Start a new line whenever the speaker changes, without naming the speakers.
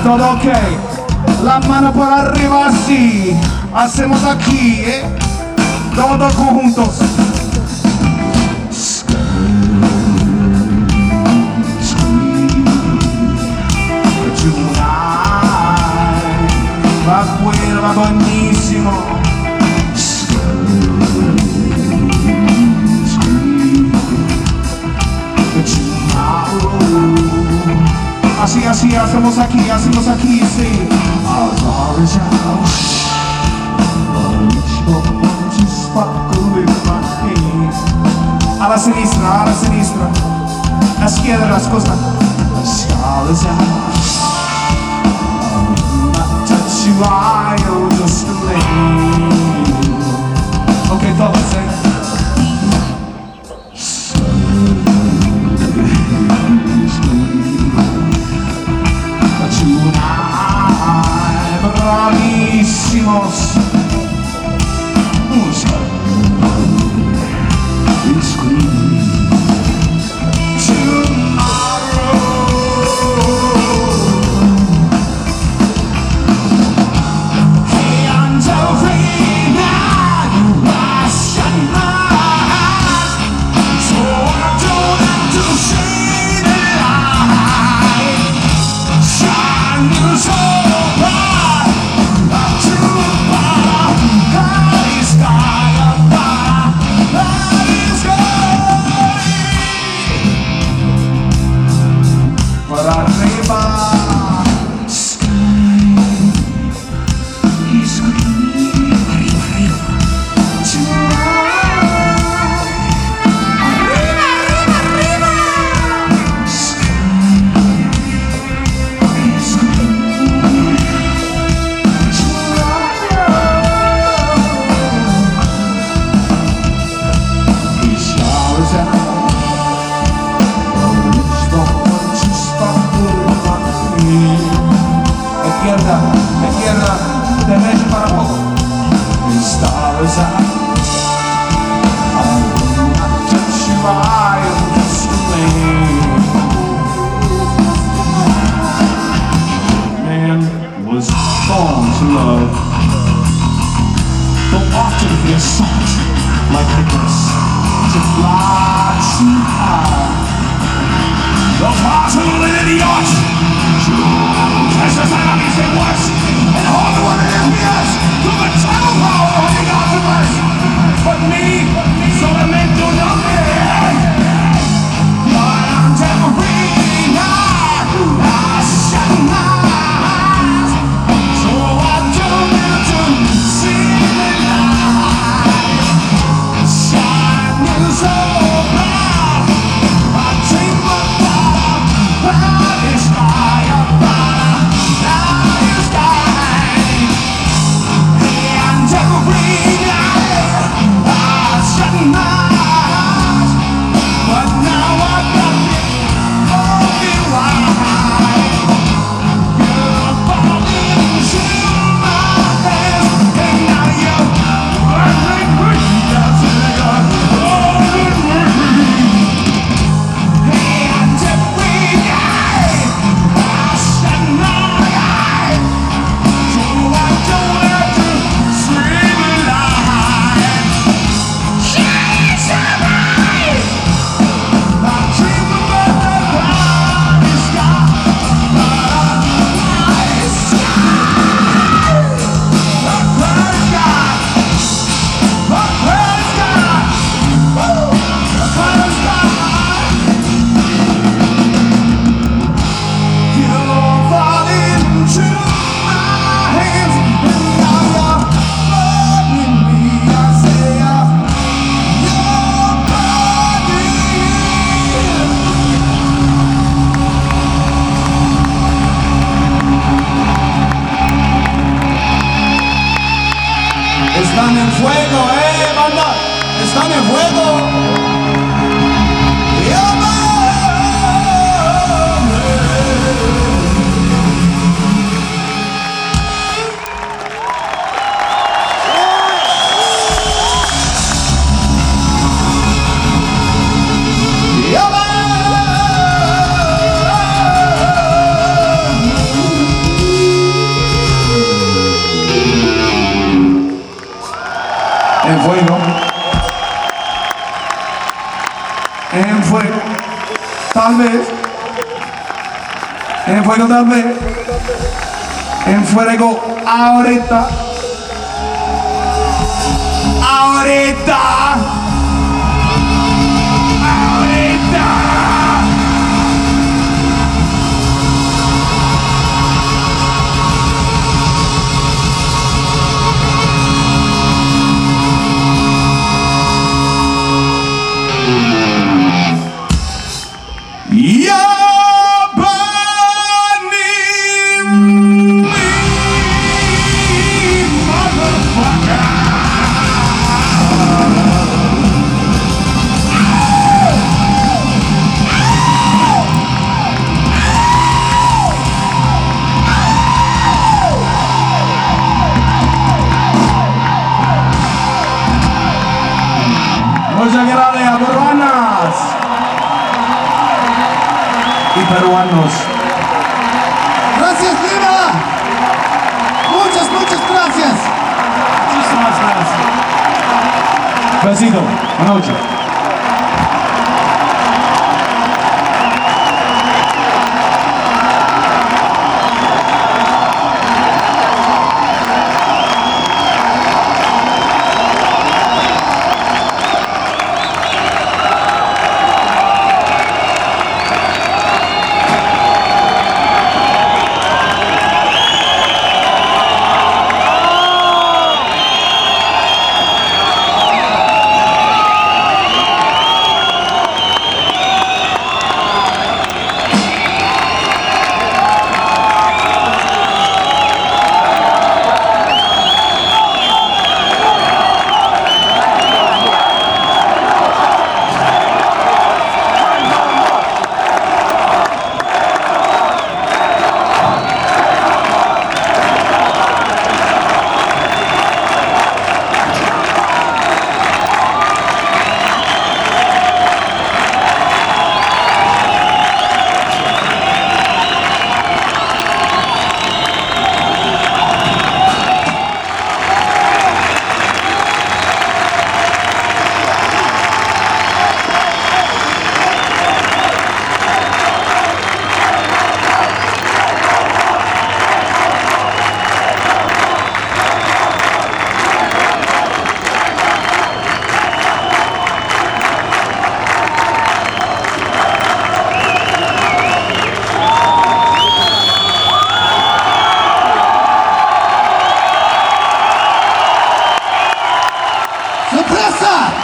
Todo ok. La mano para arriba así. Hacemos aquí, todos juntos. Va bueno, va buenísimo. Así, así, hacemos aquí, sí. A la sinistra, la izquierda, las cosas. Ok, todos, bravísimos. Izquierda, derecha para abajo. Man was born to love. Don't often hear songs like this. To fly too high. The heart of an idiot. Precious enemies and worse. And all the women in years. To the total power of the ultimate. But me, solamente un hombre. But I'm temporary now. I shall not. So I don't have to see the light. Shining so bright. I dream about the sky above. The sky. And every night I shall not. But now I've got me only right. You're falling into my hands. And now you're running free. That's it, you're rolling free. And every night I shall not. So I don't have to scream alive. Shine somebody. I dream about the cloudy sky. The cloudy sky. The cloudy sky. The cloudy sky. Woo! The cloudy sky. You're falling into my hands. And now you're burning me. I say you're burning. Están en fuego, banda. Están en fuego. En fuego también. En fuego ahorita. Ahorita. Ahorita. Muchas gracias, peruanas y peruanos.
Gracias, Lima. Muchas gracias.
Muchísimas gracias. Besito. Buenas noches.
¡Sorpresa!